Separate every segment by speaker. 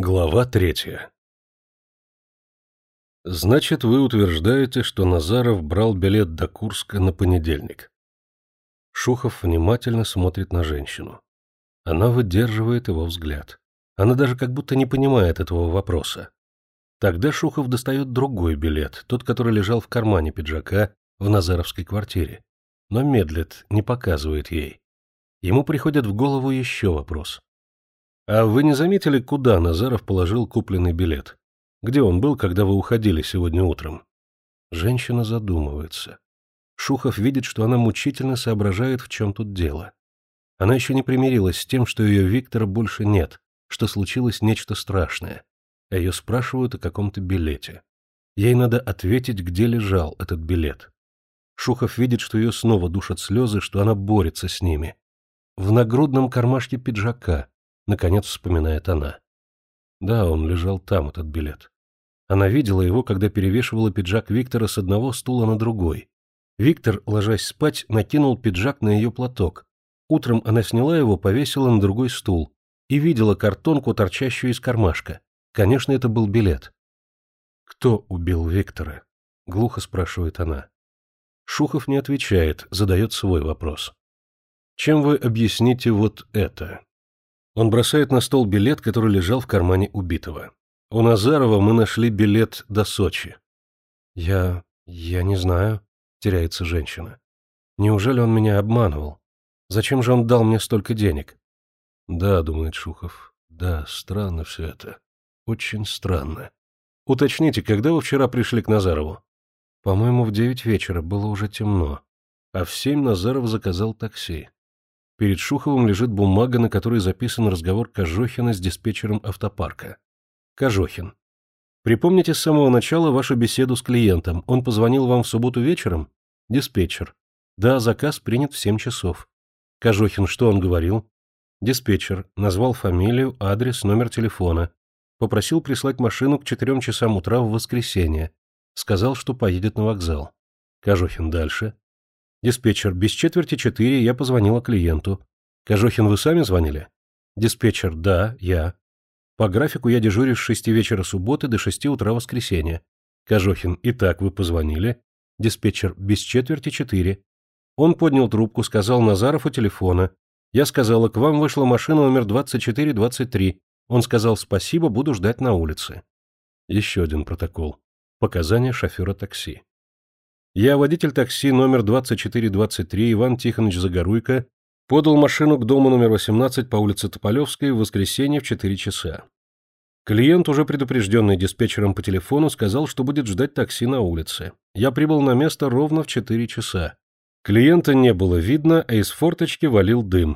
Speaker 1: Глава 3. Значит, вы утверждаете, что Назаров брал билет до Курска на понедельник. Шухов внимательно смотрит на женщину. Она выдерживает его взгляд. Она даже как будто не понимает этого вопроса. Тогда Шухов достает другой билет, тот, который лежал в кармане пиджака в назаровской квартире. Но медлит, не показывает ей. Ему приходит в голову еще вопрос. А вы не заметили, куда Назаров положил купленный билет? Где он был, когда вы уходили сегодня утром? Женщина задумывается. Шухов видит, что она мучительно соображает, в чем тут дело. Она еще не примирилась с тем, что ее Виктора больше нет, что случилось нечто страшное. А ее спрашивают о каком-то билете. Ей надо ответить, где лежал этот билет. Шухов видит, что ее снова душат слезы, что она борется с ними. В нагрудном кармашке пиджака, наконец вспоминает она. Да, он лежал там, этот билет. Она видела его, когда перевешивала пиджак Виктора с одного стула на другой. Виктор, ложась спать, накинул пиджак на ее платок. Утром она сняла его, повесила на другой стул и видела картонку, торчащую из кармашка. Конечно, это был билет. «Кто убил Виктора?» — глухо спрашивает она. Шухов не отвечает, задает свой вопрос. «Чем вы объясните вот это?» Он бросает на стол билет, который лежал в кармане убитого. У Назарова мы нашли билет до Сочи. Я не знаю, теряется женщина. Неужели он меня обманывал? Зачем же он дал мне столько денег? Да, думает Шухов, да, странно все это. Очень странно. Уточните, когда вы вчера пришли к Назарову? По-моему, в 9 вечера, было уже темно. А в 7 Назаров заказал такси. Перед Шуховым лежит бумага, на которой записан разговор Кожохина с диспетчером автопарка. Кожохин. Припомните с самого начала вашу беседу с клиентом. Он позвонил вам в субботу вечером? Диспетчер. Да, заказ принят в 7 часов. Кожохин, что он говорил? Диспетчер. Назвал фамилию, адрес, номер телефона. Попросил прислать машину к 4 часам утра в воскресенье. Сказал, что поедет на вокзал. Кожохин, дальше. Диспетчер, без 3:45 я позвонила клиенту. Кожохин, вы сами звонили? Диспетчер, да, я. По графику я дежурю с 6 вечера субботы до 6 утра воскресенья. Кожохин, итак, вы позвонили? Диспетчер, без 3:45. Он поднял трубку, сказал Назаров у телефона. Я сказала, к вам вышла машина номер 2423. Он сказал, спасибо, буду ждать на улице. Еще один протокол. Показания шофера такси. Я, водитель такси номер 2423, Иван Тихонович Загоруйко, подал машину к дому номер 18 по улице Тополевской в воскресенье в 4 часа. Клиент, уже предупрежденный диспетчером по телефону, сказал, что будет ждать такси на улице. Я прибыл на место ровно в 4 часа. Клиента не было видно, а из форточки валил дым.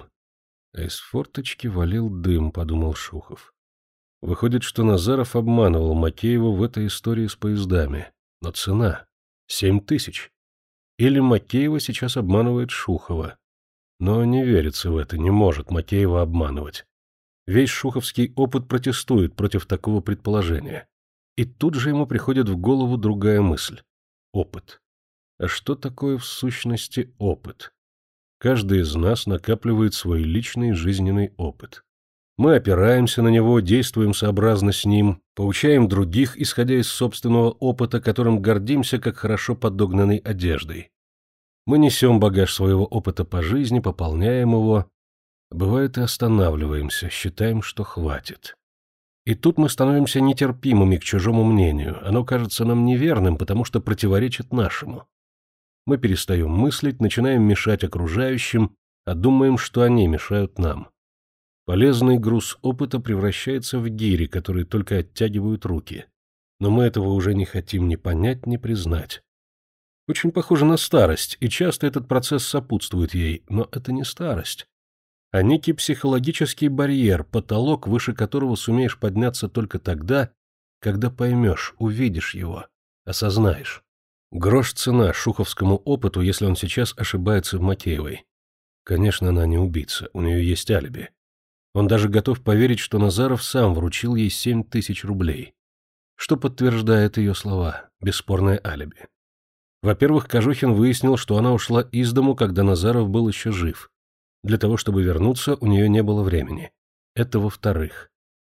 Speaker 1: Подумал Шухов. Выходит, что Назаров обманывал Макеева в этой истории с поездами. Но цена... 7000. Или Макеева сейчас обманывает Шухова. Но не верится в это, не может Макеева обманывать. Весь шуховский опыт протестует против такого предположения. И тут же ему приходит в голову другая мысль. Опыт. А что такое в сущности опыт? Каждый из нас накапливает свой личный жизненный опыт. Мы опираемся на него, действуем сообразно с ним, поучаем других, исходя из собственного опыта, которым гордимся, как хорошо подогнанной одеждой. Мы несем багаж своего опыта по жизни, пополняем его. Бывает и останавливаемся, считаем, что хватит. И тут мы становимся нетерпимыми к чужому мнению, оно кажется нам неверным, потому что противоречит нашему. Мы перестаем мыслить, начинаем мешать окружающим, а думаем, что они мешают нам. Полезный груз опыта превращается в гири, которые только оттягивают руки. Но мы этого уже не хотим ни понять, ни признать. Очень похоже на старость, и часто этот процесс сопутствует ей, но это не старость, а некий психологический барьер, потолок, выше которого сумеешь подняться только тогда, когда поймешь, увидишь его, осознаешь. Грош цена шуховскому опыту, если он сейчас ошибается в Макеевой. Конечно, она не убийца, у нее есть алиби. Он даже готов поверить, что Назаров сам вручил ей 7000 рублей. Что подтверждает ее слова, бесспорное алиби. Во-первых, Кожухин выяснил, что она ушла из дому, когда Назаров был еще жив. Для того, чтобы вернуться, у нее не было времени. Это во-вторых.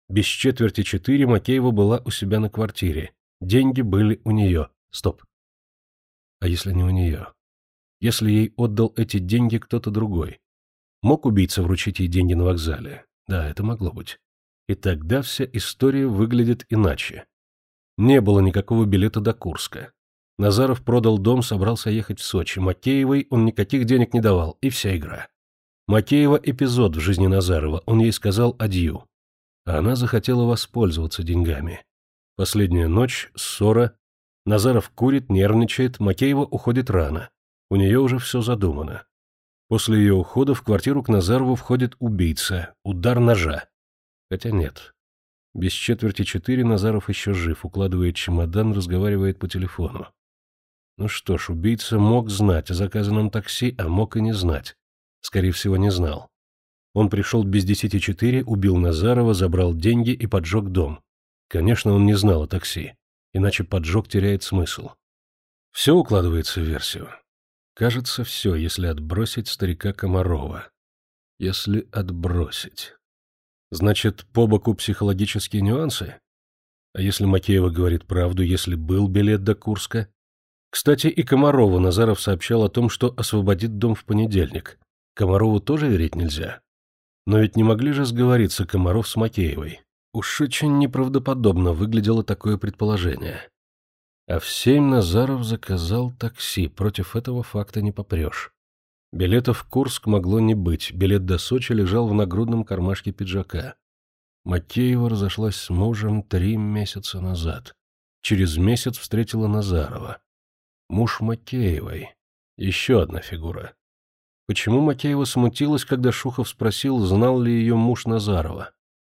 Speaker 1: Без 3:45 Макеева была у себя на квартире. Деньги были у нее. Стоп. А если не у нее? Если ей отдал эти деньги кто-то другой? Мог убийца вручить ей деньги на вокзале? Да, это могло быть. И тогда вся история выглядит иначе. Не было никакого билета до Курска. Назаров продал дом, собрался ехать в Сочи. Макеевой он никаких денег не давал, и вся игра. Макеева — эпизод в жизни Назарова, он ей сказал адью. А она захотела воспользоваться деньгами. Последняя ночь, ссора. Назаров курит, нервничает, Макеева уходит рано. У нее уже все задумано. После ее ухода в квартиру к Назарову входит убийца, удар ножа. Хотя нет. Без 3:45 Назаров еще жив, укладывает чемодан, разговаривает по телефону. Ну что ж, убийца мог знать о заказанном такси, а мог и не знать. Скорее всего, не знал. Он пришел без 10:04, убил Назарова, забрал деньги и поджег дом. Конечно, он не знал о такси, иначе поджог теряет смысл. Все укладывается в версию. Кажется, все, если отбросить старика Комарова. Если отбросить. Значит, по боку психологические нюансы? А если Макеева говорит правду, если был билет до Курска? Кстати, и Комарову Назаров сообщал о том, что освободит дом в понедельник. Комарову тоже верить нельзя. Но ведь не могли же сговориться Комаров с Макеевой. Уж очень неправдоподобно выглядело такое предположение. А в 7 Назаров заказал такси, против этого факта не попрешь. Билета в Курск могло не быть, билет до Сочи лежал в нагрудном кармашке пиджака. Макеева разошлась с мужем 3 месяца назад. Через месяц встретила Назарова. Муж Макеевой. Еще одна фигура. Почему Макеева смутилась, когда Шухов спросил, знал ли ее муж Назарова?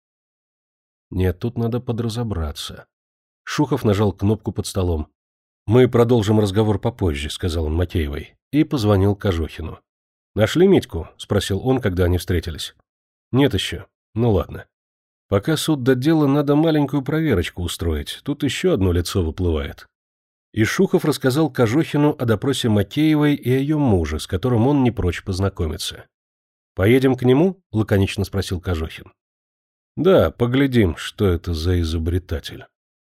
Speaker 1: Нет, тут надо подразобраться. Шухов нажал кнопку под столом. «Мы продолжим разговор попозже», — сказал он Макеевой, и позвонил Кожухину. «Нашли Митьку?» — спросил он, когда они встретились. «Нет еще. Ну ладно. Пока суд до дела, надо маленькую проверочку устроить. Тут еще одно лицо выплывает». И Шухов рассказал Кожухину о допросе Макеевой и о ее муже, с которым он не прочь познакомиться. «Поедем к нему?» — лаконично спросил Кожухин. «Да, поглядим, что это за изобретатель».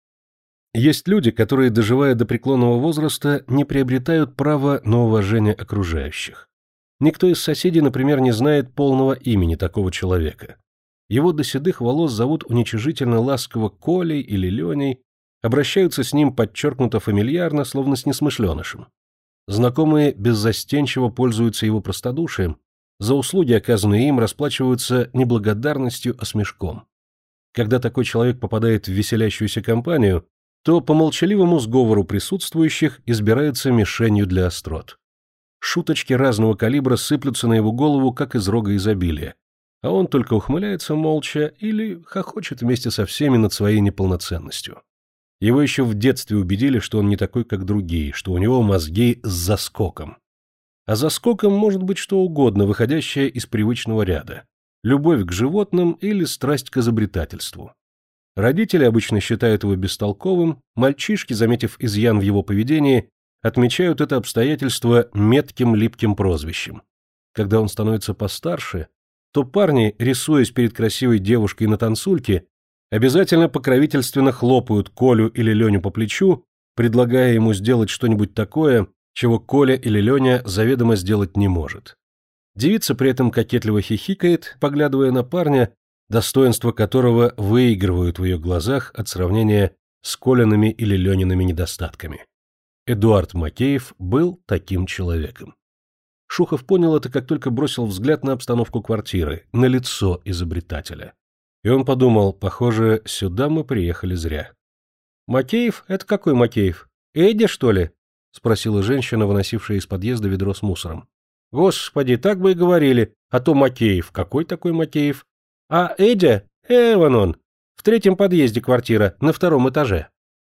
Speaker 1: Есть люди, которые, доживая до преклонного возраста, не приобретают права на уважение окружающих. Никто из соседей, например, не знает полного имени такого человека. Его до седых волос зовут уничижительно ласково Колей или Леней, обращаются с ним подчеркнуто фамильярно, словно с несмышленышем. Знакомые беззастенчиво пользуются его простодушием, за услуги, оказанные им, расплачиваются не благодарностью, а смешком. Когда такой человек попадает в веселящуюся компанию, то по молчаливому сговору присутствующих избирается мишенью для острот. Шуточки разного калибра сыплются на его голову, как из рога изобилия, а он только ухмыляется молча или хохочет вместе со всеми над своей неполноценностью. Его еще в детстве убедили, что он не такой, как другие, что у него мозги с заскоком. А заскоком может быть что угодно, выходящее из привычного ряда. Любовь к животным или страсть к изобретательству. Родители обычно считают его бестолковым, мальчишки, заметив изъян в его поведении, отмечают это обстоятельство метким липким прозвищем. Когда он становится постарше, то парни, рисуясь перед красивой девушкой на танцульке, обязательно покровительственно хлопают Колю или Леню по плечу, предлагая ему сделать что-нибудь такое, чего Коля или Леня заведомо сделать не может. Девица при этом кокетливо хихикает, поглядывая на парня, достоинства которого выигрывают в ее глазах от сравнения с Колиными или Лениными недостатками. Эдуард Макеев был таким человеком. Шухов понял это, как только бросил взгляд на обстановку квартиры, на лицо изобретателя. И он подумал, похоже, сюда мы приехали зря. «Макеев? Это какой Макеев? Эдди, что ли?» — спросила женщина, выносившая из подъезда ведро с мусором. «Господи, так бы и говорили, а то Макеев. Какой такой Макеев? А Эдя? Вон он. В 3-м подъезде квартира, на 2-м этаже».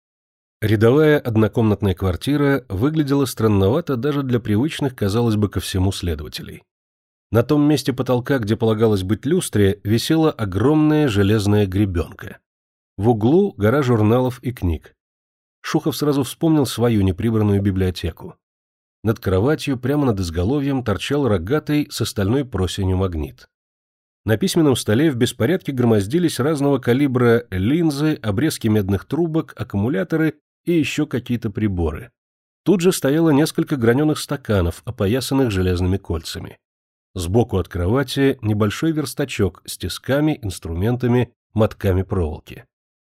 Speaker 1: Рядовая однокомнатная квартира выглядела странновато даже для привычных, казалось бы, ко всему следователей. На том месте потолка, где полагалось быть люстре, висела огромная железная гребенка. В углу гора журналов и книг. Шухов сразу вспомнил свою неприбранную библиотеку. Над кроватью, прямо над изголовьем, торчал рогатый с остальной просенью магнит. На письменном столе в беспорядке громоздились разного калибра линзы, обрезки медных трубок, аккумуляторы и еще какие-то приборы. Тут же стояло несколько граненых стаканов, опоясанных железными кольцами. Сбоку от кровати небольшой верстачок с тисками, инструментами, мотками проволоки.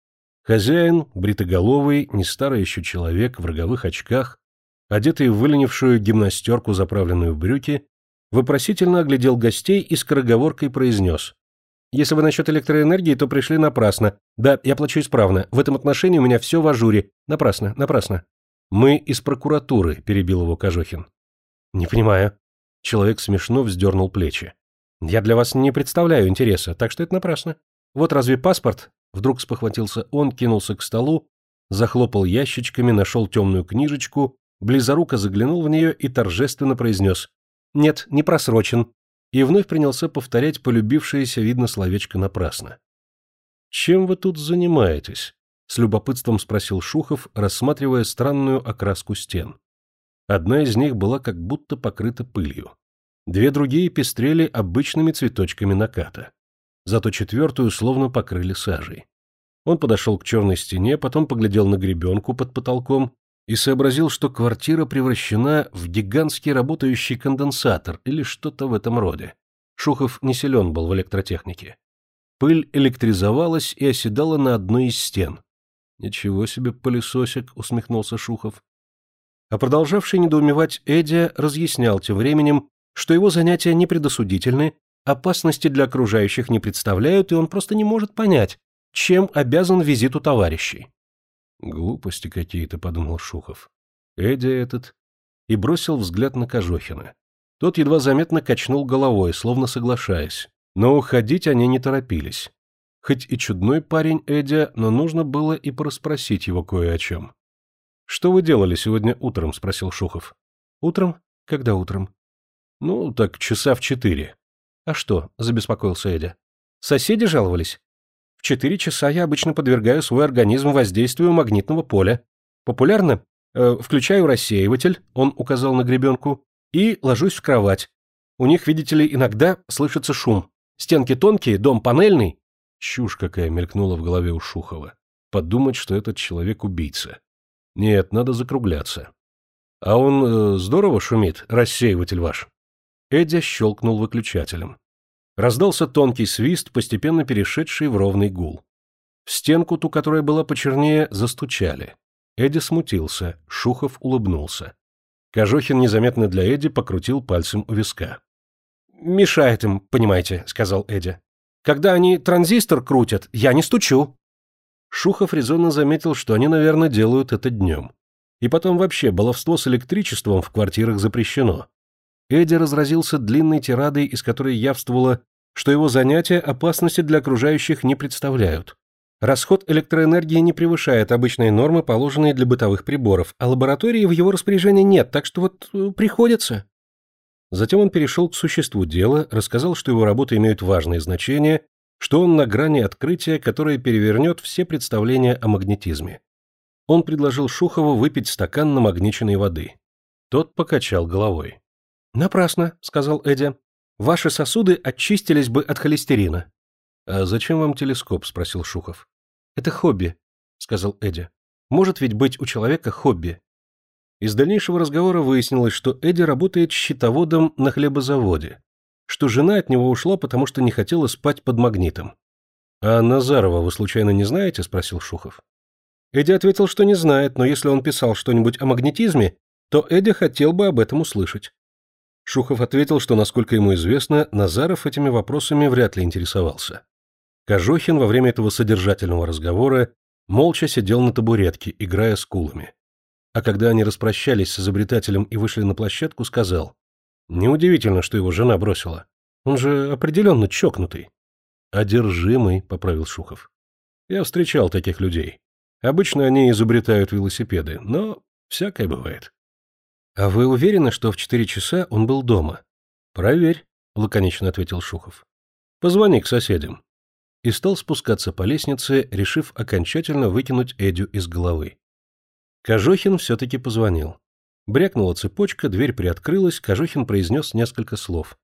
Speaker 1: Хозяин, бритоголовый, не старый еще человек, в роговых очках, одетый в выленившую гимнастерку, заправленную в брюки, вопросительно оглядел гостей и скороговоркой произнес: «Если вы насчет электроэнергии, то пришли напрасно. Да, я плачу исправно. В этом отношении у меня все в ажуре. Напрасно, напрасно». «Мы из прокуратуры», — перебил его Кожухин. «Не понимаю». Человек смешно вздернул плечи. «Я для вас не представляю интереса, так что это напрасно. Вот разве паспорт?» Вдруг спохватился он, кинулся к столу, захлопал ящичками, нашел темную книжечку, близоруко заглянул в нее и торжественно произнес: «Нет, не просрочен», и вновь принялся повторять полюбившееся, видно, словечко напрасно. «Чем вы тут занимаетесь?» — с любопытством спросил Шухов, рассматривая странную окраску стен. Одна из них была как будто покрыта пылью. Две другие пестрели обычными цветочками наката. Зато четвертую словно покрыли сажей. Он подошел к черной стене, потом поглядел на гребенку под потолком и сообразил, что квартира превращена в гигантский работающий конденсатор или что-то в этом роде. Шухов не силен был в электротехнике. Пыль электризовалась и оседала на одной из стен. «Ничего себе пылесосик», — усмехнулся Шухов. А продолжавший недоумевать Эдя разъяснял тем временем, что его занятия не предосудительны, опасности для окружающих не представляют, и он просто не может понять, чем обязан визиту товарищей. «Глупости какие-то», — подумал Шухов. «Эдя этот...» И бросил взгляд на Кожухина. Тот едва заметно качнул головой, словно соглашаясь, но уходить они не торопились. Хоть и чудной парень Эдя, но нужно было и порасспросить его кое о чем. «Что вы делали сегодня утром?» — спросил Шухов. «Утром? Когда утром?» «Ну, так часа в 4. «А что?» — забеспокоился Эдя. «Соседи жаловались? В 4 часа я обычно подвергаю свой организм воздействию магнитного поля. Популярно включаю рассеиватель», — он указал на гребенку, «и ложусь в кровать. У них, видите ли, иногда слышится шум. Стенки тонкие, дом панельный». Чушь какая мелькнула в голове у Шухова. Подумать, что этот человек убийца. Нет, надо закругляться. «А он здорово шумит, рассеиватель ваш?» Эдя щелкнул выключателем. Раздался тонкий свист, постепенно перешедший в ровный гул. В стенку, ту, которая была почернее, застучали. Эдя смутился, Шухов улыбнулся. Кожухин незаметно для Эди покрутил пальцем у виска. «Мешает им, понимаете», — сказал Эдя. «Когда они транзистор крутят, я не стучу». Шухов резонно заметил, что они, наверное, делают это днем. И потом вообще баловство с электричеством в квартирах запрещено. Эдя разразился длинной тирадой, из которой явствовало, что его занятия опасности для окружающих не представляют. Расход электроэнергии не превышает обычной нормы, положенной для бытовых приборов, а лаборатории в его распоряжении нет, так что вот приходится. Затем он перешел к существу дела, рассказал, что его работы имеют важное значение, что он на грани открытия, которое перевернет все представления о магнетизме. Он предложил Шухову выпить стакан намагниченной воды. Тот покачал головой. «Напрасно», — сказал Эдя. «Ваши сосуды очистились бы от холестерина». «А зачем вам телескоп?» — спросил Шухов. «Это хобби», — сказал Эдя. «Может ведь быть у человека хобби». Из дальнейшего разговора выяснилось, что Эдя работает счетоводом на хлебозаводе, что жена от него ушла, потому что не хотела спать под магнитом. «А Назарова вы случайно не знаете?» — спросил Шухов. Эдя ответил, что не знает, но если он писал что-нибудь о магнетизме, то Эдя хотел бы об этом услышать. Шухов ответил, что, насколько ему известно, Назаров этими вопросами вряд ли интересовался. Кожухин во время этого содержательного разговора молча сидел на табуретке, играя скулами. А когда они распрощались с изобретателем и вышли на площадку, сказал: «Неудивительно, что его жена бросила. Он же определенно чокнутый». «Одержимый», — поправил Шухов. «Я встречал таких людей. Обычно они изобретают велосипеды, но всякое бывает». «А вы уверены, что в 4 часа он был дома?» «Проверь», — лаконично ответил Шухов. «Позвони к соседям». И стал спускаться по лестнице, решив окончательно выкинуть Эдю из головы. Кожухин все-таки позвонил. Брякнула цепочка, дверь приоткрылась, Кожухин произнес несколько слов.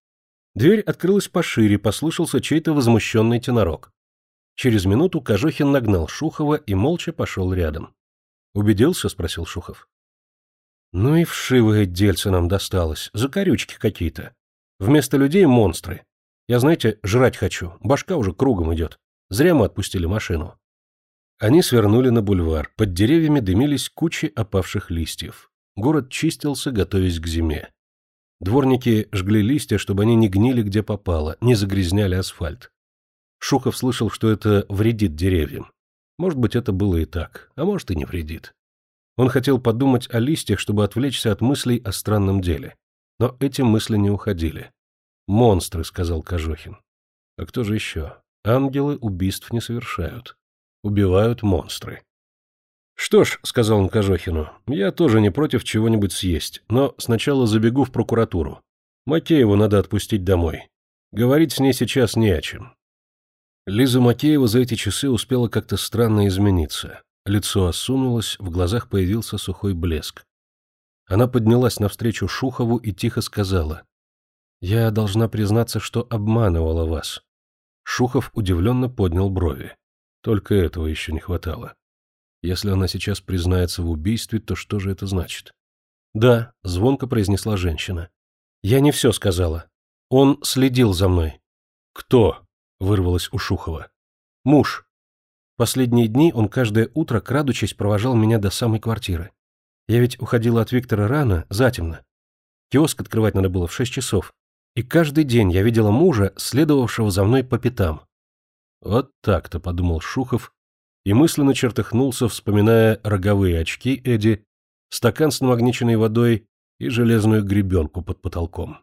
Speaker 1: Дверь открылась пошире, послышался чей-то возмущенный тенорок. Через минуту Кожохин нагнал Шухова и молча пошел рядом. «Убедился?» — спросил Шухов. «Ну и вшивое дельце нам досталось, закорючки какие-то. Вместо людей монстры. Я, знаете, жрать хочу, башка уже кругом идет. Зря мы отпустили машину». Они свернули на бульвар, под деревьями дымились кучи опавших листьев. Город чистился, готовясь к зиме. Дворники жгли листья, чтобы они не гнили где попало, не загрязняли асфальт. Шухов слышал, что это вредит деревьям. Может быть, это было и так, а может и не вредит. Он хотел подумать о листьях, чтобы отвлечься от мыслей о странном деле. Но эти мысли не уходили. «Монстры», — сказал Кожохин. «А кто же еще? Ангелы убийств не совершают. Убивают монстры». «Что ж», — сказал он Кожохину, — «я тоже не против чего-нибудь съесть, но сначала забегу в прокуратуру. Макееву надо отпустить домой. Говорить с ней сейчас не о чем». Лиза Макеева за эти часы успела как-то странно измениться. Лицо осунулось, в глазах появился сухой блеск. Она поднялась навстречу Шухову и тихо сказала: «Я должна признаться, что обманывала вас». Шухов удивленно поднял брови. Только этого еще не хватало. Если она сейчас признается в убийстве, то что же это значит? «Да», — звонко произнесла женщина. «Я не все сказала. Он следил за мной». «Кто?» — вырвалось у Шухова. «Муж. Последние дни он каждое утро, крадучись, провожал меня до самой квартиры. Я ведь уходила от Виктора рано, затемно. Киоск открывать надо было в 6 часов. И каждый день я видела мужа, следовавшего за мной по пятам». «Вот так-то», — подумал Шухов, и мысленно чертыхнулся, вспоминая роговые очки Эдди, стакан с намагниченной водой и железную гребенку под потолком.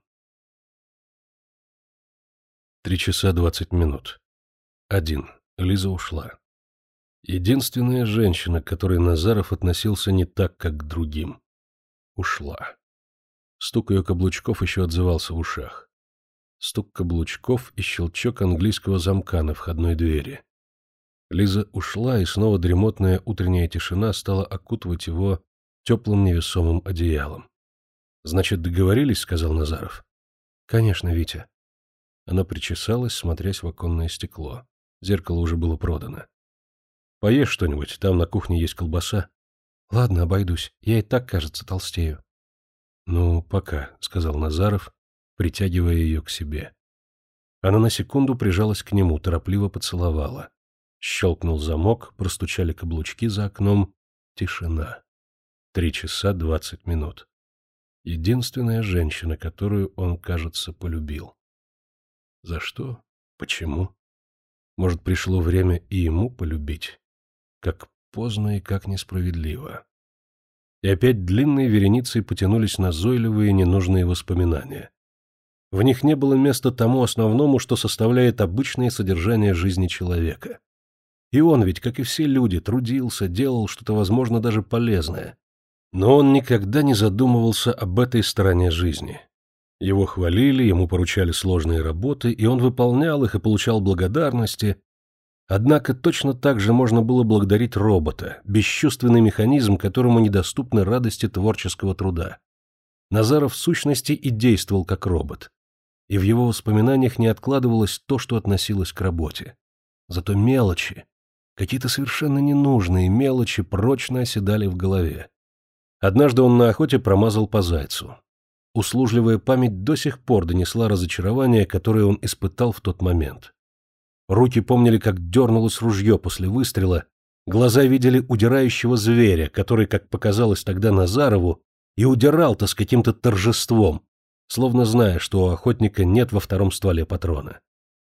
Speaker 1: 3 часа 20 минут. 1. Лиза ушла. Единственная женщина, к которой Назаров относился не так, как к другим. Ушла. Стук ее каблучков еще отзывался в ушах. Стук каблучков и щелчок английского замка на входной двери. Лиза ушла, и снова дремотная утренняя тишина стала окутывать его теплым невесомым одеялом. «Значит, договорились?» — сказал Назаров. «Конечно, Витя». Она причесалась, смотрясь в оконное стекло. Зеркало уже было продано. «Поешь что-нибудь, там на кухне есть колбаса». «Ладно, обойдусь, я и так, кажется, толстею». «Ну, пока», — сказал Назаров, притягивая ее к себе. Она на секунду прижалась к нему, торопливо поцеловала. Щелкнул замок, простучали каблучки за окном. Тишина. 3 часа 20 минут. Единственная женщина, которую он, кажется, полюбил. За что? Почему? Может, пришло время и ему полюбить? Как поздно и как несправедливо. И опять длинной вереницей потянулись назойливые ненужные воспоминания. В них не было места тому основному, что составляет обычное содержание жизни человека. И он ведь, как и все люди, трудился, делал что-то, возможно, даже полезное. Но он никогда не задумывался об этой стороне жизни. Его хвалили, ему поручали сложные работы, и он выполнял их и получал благодарности. Однако точно так же можно было благодарить робота, бесчувственный механизм, которому недоступны радости творческого труда. Назаров в сущности и действовал как робот. И в его воспоминаниях не откладывалось то, что относилось к работе. Зато мелочи, какие-то совершенно ненужные мелочи, прочно оседали в голове. Однажды он на охоте промазал по зайцу. Услужливая память до сих пор донесла разочарование, которое он испытал в тот момент. Руки помнили, как дернулось ружье после выстрела, глаза видели удирающего зверя, который, как показалось тогда Назарову, и удирал-то с каким-то торжеством, словно зная, что у охотника нет во втором стволе патрона.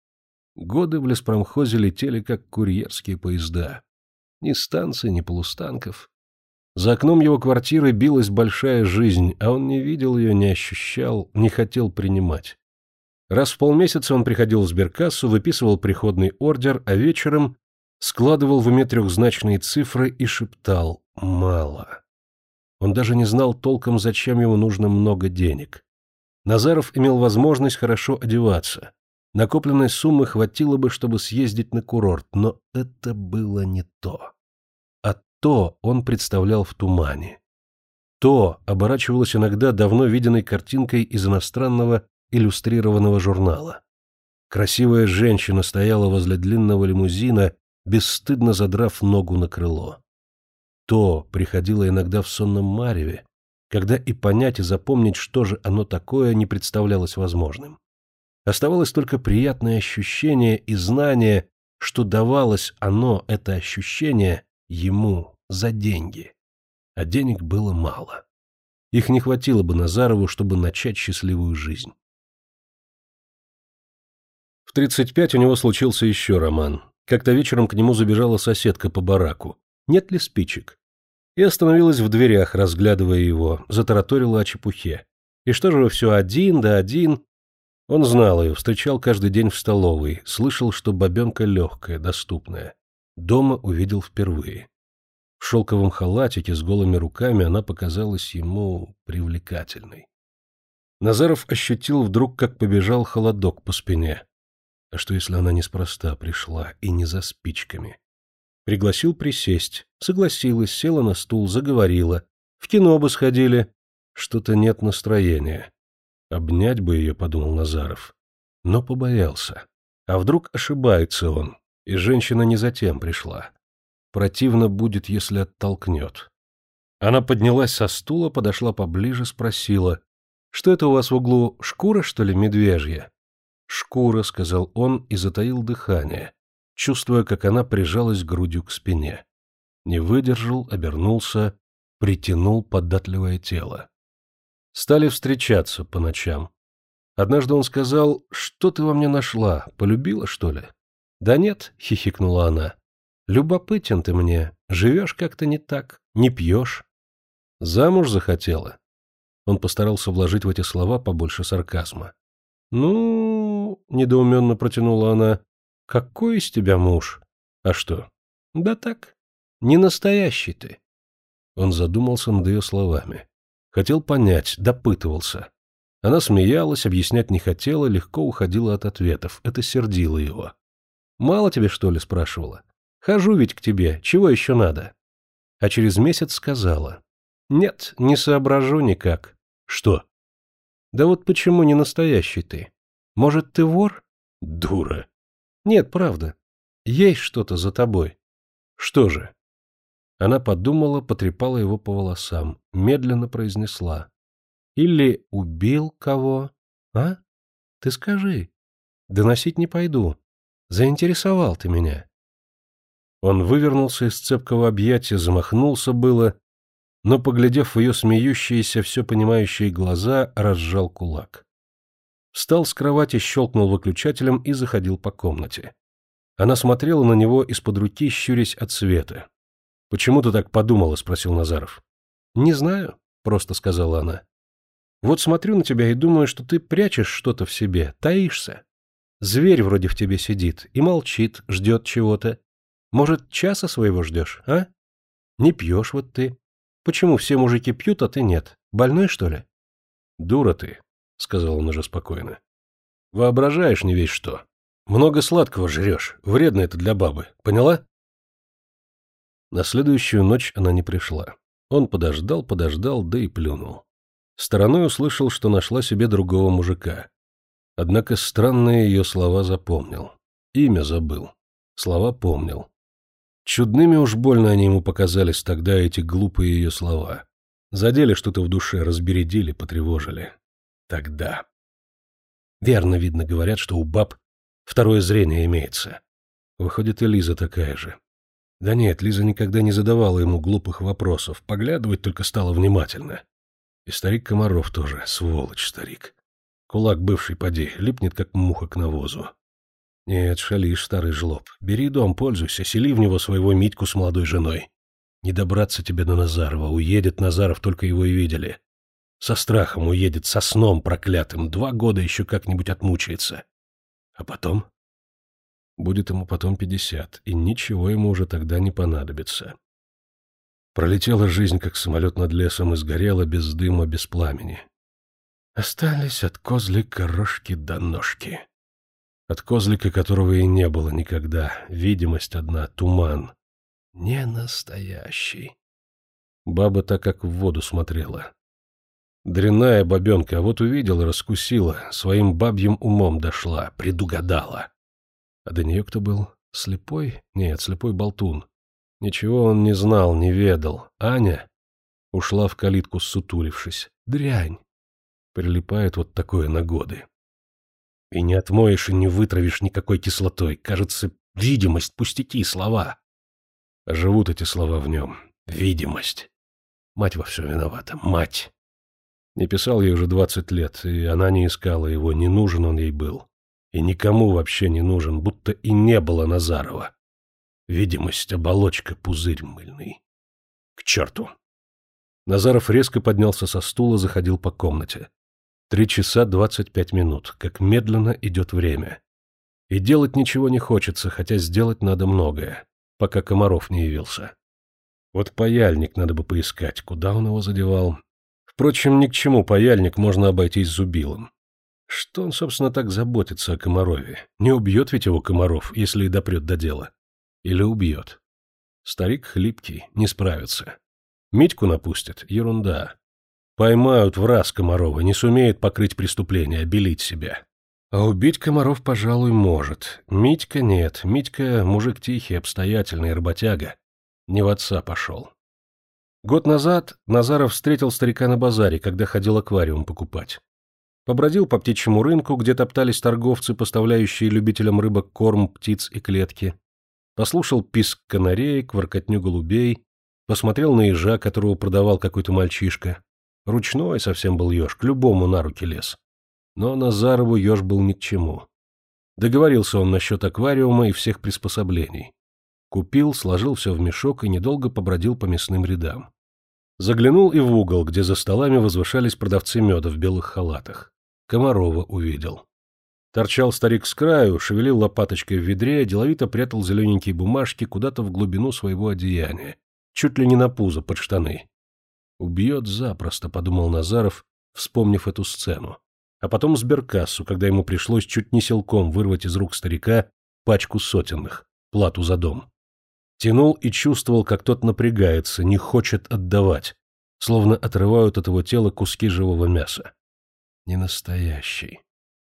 Speaker 1: Годы в леспромхозе летели, как курьерские поезда. Ни станций, ни полустанков. За окном его квартиры билась большая жизнь, а он не видел ее, не ощущал, не хотел принимать. Раз в полмесяца он приходил в сберкассу, выписывал приходный ордер, а вечером складывал в уме трехзначные цифры и шептал «мало». Он даже не знал толком, зачем ему нужно много денег. Назаров имел возможность хорошо одеваться. Накопленной суммы хватило бы, чтобы съездить на курорт, но это было не то. А то он представлял в тумане. То оборачивалось иногда давно виденной картинкой из иностранного иллюстрированного журнала. Красивая женщина стояла возле длинного лимузина, бесстыдно задрав ногу на крыло. То приходило иногда в сонном мареве, когда и понять, и запомнить, что же оно такое, не представлялось возможным. Оставалось только приятное ощущение и знание, что давалось оно, это ощущение, ему за деньги. А денег было мало. Их не хватило бы Назарову, чтобы начать счастливую жизнь. В 35 у него случился еще роман. Как-то вечером к нему забежала соседка по бараку. Нет ли спичек? И остановилась в дверях, разглядывая его, затараторила о чепухе. И что же вы все один да один? Он знал ее, встречал каждый день в столовой, слышал, что бабенка легкая, доступная. Дома увидел впервые. В шелковом халатике с голыми руками она показалась ему привлекательной. Назаров ощутил вдруг, как побежал холодок по спине. А что, если она неспроста пришла и не за спичками? Пригласил присесть, согласилась, села на стул, заговорила. В кино бы сходили. Что-то нет настроения. Обнять бы ее, подумал Назаров. Но побоялся. А вдруг ошибается он, и женщина не затем пришла. Противно будет, если оттолкнет. Она поднялась со стула, подошла поближе, спросила. Что это у вас в углу, шкура, что ли, медвежья? Шкура, сказал он и затаил дыхание, чувствуя, как она прижалась грудью к спине. Не выдержал, обернулся, притянул податливое тело. Стали встречаться по ночам. Однажды он сказал: «Что ты во мне нашла? Полюбила, что ли?» «Да нет», — хихикнула она. «Любопытен ты мне, живешь как-то не так, не пьешь». «Замуж захотела?» Он постарался вложить в эти слова побольше сарказма. «Ну...» — недоуменно протянула она. «Какой из тебя муж?» «А что?» «Да так, не настоящий ты». Он задумался над ее словами. Хотел понять, допытывался. Она смеялась, объяснять не хотела, легко уходила от ответов. Это сердило его. «Мало тебе, что ли?» — спрашивала. «Хожу ведь к тебе, чего еще надо?» А через месяц сказала. «Нет, не соображу никак». «Что?» «Да вот почему не настоящий ты? Может, ты вор?» «Дура». «Нет, правда. Есть что-то за тобой». «Что же?» Она подумала, потрепала его по волосам, медленно произнесла. «Или убил кого? А? Ты скажи. Доносить не пойду. Заинтересовал ты меня». Он вывернулся из цепкого объятия, замахнулся было, но, поглядев в ее смеющиеся, все понимающие глаза, разжал кулак. Встал с кровати, щелкнул выключателем и заходил по комнате. Она смотрела на него из-под руки, щурясь от света. «Почему ты так подумала?» — спросил Назаров. «Не знаю», — просто сказала она. «Вот смотрю на тебя и думаю, что ты прячешь что-то в себе, таишься. Зверь вроде в тебе сидит и молчит, ждет чего-то. Может, часа своего ждешь, а? Не пьешь вот ты. Почему все мужики пьют, а ты нет? Больной, что ли?» «Дура ты», — сказал он уже спокойно. «Воображаешь не весь что. Много сладкого жрешь, вредно это для бабы, поняла?» На следующую ночь она не пришла. Он подождал, да и плюнул. Стороной услышал, что нашла себе другого мужика. Однако странные ее слова запомнил. Имя забыл. Слова помнил. Чудными уж больно они ему показались тогда, эти глупые ее слова. Задели что-то в душе, разбередили, потревожили. Тогда. Верно, видно, говорят, что у баб второе зрение имеется. Выходит, и Лиза такая же. Да нет, Лиза никогда не задавала ему глупых вопросов, поглядывать только стала внимательно. И старик Комаров тоже, сволочь старик. Кулак бывший поди, липнет, как муха к навозу. Нет, шалишь, старый жлоб. Бери дом, пользуйся, сели в него своего Митьку с молодой женой. Не добраться тебе до Назарова, уедет Назаров, только его и видели. Со страхом уедет, со сном проклятым, 2 года еще как-нибудь отмучается. А потом? Будет ему потом 50, и ничего ему уже тогда не понадобится. Пролетела жизнь, как самолет над лесом, и сгорела без дыма, без пламени. Остались от козлика рожки до ножки. От козлика, которого и не было никогда, видимость одна, туман. Не настоящий. Баба так как в воду смотрела. Дрянная бабенка, а вот увидела, раскусила, своим бабьим умом дошла, предугадала. А до нее кто был? Слепой? Нет, слепой болтун. Ничего он не знал, не ведал. Аня ушла в калитку, ссутулившись. Дрянь. Прилипает вот такое на годы. И не отмоешь, и не вытравишь никакой кислотой. Кажется, видимость, пустяки, слова. А живут эти слова в нем. Видимость. Мать во всем виновата. Мать. Не писал ей уже 20 лет, и она не искала его, не нужен он ей был. И никому вообще не нужен, будто и не было Назарова. Видимость, оболочка, пузырь мыльный. К черту! Назаров резко поднялся со стула, заходил по комнате. 3 часа 25 минут, как медленно идет время. И делать ничего не хочется, хотя сделать надо многое, пока Комаров не явился. Вот паяльник надо бы поискать, куда он его задевал. Впрочем, ни к чему паяльник, можно обойтись зубилом. Что он, собственно, так заботится о Комарове? Не убьет ведь его Комаров, если и допрет до дела. Или убьет? Старик хлипкий, не справится. Митьку напустят? Ерунда. Поймают враз Комарова, не сумеет покрыть преступление, обелить себя. А убить Комаров, пожалуй, может. Митька нет. Митька мужик тихий, обстоятельный, работяга. Не в отца пошел. Год назад Назаров встретил старика на базаре, когда ходил аквариум покупать. Побродил по птичьему рынку, где топтались торговцы, поставляющие любителям рыбок корм, птиц и клетки. Послушал писк канареек, воркотню голубей, посмотрел на ежа, которого продавал какой-то мальчишка. Ручной совсем был еж, к любому на руки лез. Но Назарову еж был ни к чему. Договорился он насчет аквариума и всех приспособлений. Купил, сложил все в мешок и недолго побродил по мясным рядам. Заглянул и в угол, где за столами возвышались продавцы меда в белых халатах. Комарова увидел. Торчал старик с краю, шевелил лопаточкой в ведре, деловито прятал зелененькие бумажки куда-то в глубину своего одеяния, чуть ли не на пузо под штаны. «Убьет запросто», — подумал Назаров, вспомнив эту сцену. А потом сберкассу, когда ему пришлось чуть не силком вырвать из рук старика пачку сотенных, плату за дом. Тянул и чувствовал, как тот напрягается, не хочет отдавать, словно отрывают от его тела куски живого мяса. Не настоящий.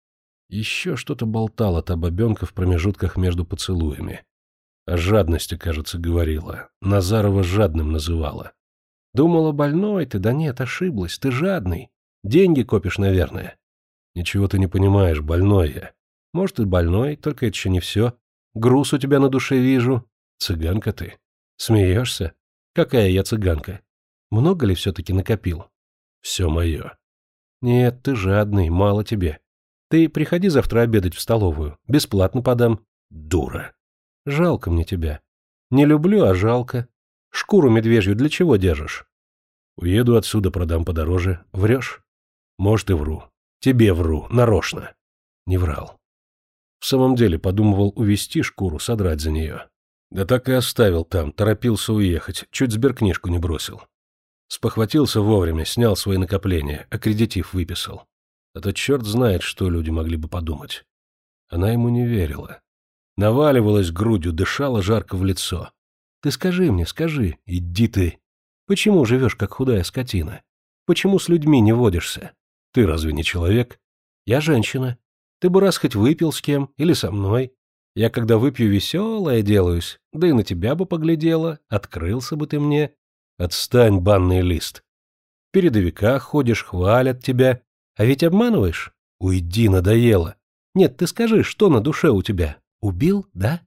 Speaker 1: Еще что-то болтала та бабенка в промежутках между поцелуями. О жадности, кажется, говорила. Назарова жадным называла. Думала, больной ты, да нет, ошиблась, ты жадный. Деньги копишь, наверное. Ничего ты не понимаешь, больной я. Может, и больной, только это еще не все. Груз у тебя на душе вижу. Цыганка ты. Смеешься? Какая я цыганка? Много ли все-таки накопил? Все мое. Нет, ты жадный, мало тебе. Ты приходи завтра обедать в столовую. Бесплатно подам. Дура. Жалко мне тебя. Не люблю, а жалко. Шкуру медвежью для чего держишь? Уеду отсюда, продам подороже. Врешь? Может, и вру. Тебе вру, нарочно. Не врал. В самом деле подумывал увести шкуру, содрать за нее. Да так и оставил там, торопился уехать, чуть сберкнижку не бросил. Спохватился вовремя, снял свои накопления, аккредитив выписал. А то черт знает, что люди могли бы подумать. Она ему не верила. Наваливалась грудью, дышала жарко в лицо. Ты скажи мне, скажи, иди ты. Почему живешь, как худая скотина? Почему с людьми не водишься? Ты разве не человек? Я женщина. Ты бы раз хоть выпил с кем или со мной. Я когда выпью, веселая делаюсь, да и на тебя бы поглядела, открылся бы ты мне. Отстань, банный лист. В передовиках ходишь, хвалят тебя, а ведь обманываешь. Уйди, надоело. Нет, ты скажи, что на душе у тебя? Убил, да?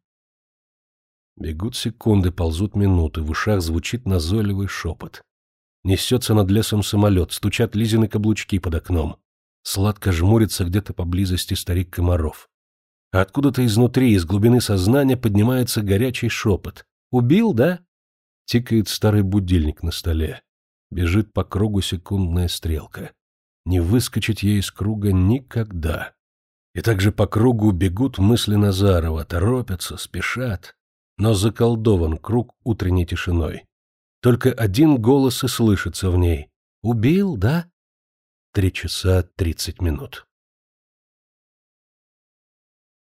Speaker 1: Бегут секунды, ползут минуты, в ушах звучит назойливый шепот. Несется над лесом самолет, стучат Лизины каблучки под окном. Сладко жмурится где-то поблизости старик Комаров. А откуда-то изнутри, из глубины сознания поднимается горячий шепот. «Убил, да?» Тикает старый будильник на столе. Бежит по кругу секундная стрелка. Не выскочить ей из круга никогда. И также по кругу бегут мысли Назарова, торопятся, спешат. Но заколдован круг утренней тишиной. Только один голос и слышится в ней. «Убил, да?» 3 часа 30 минут.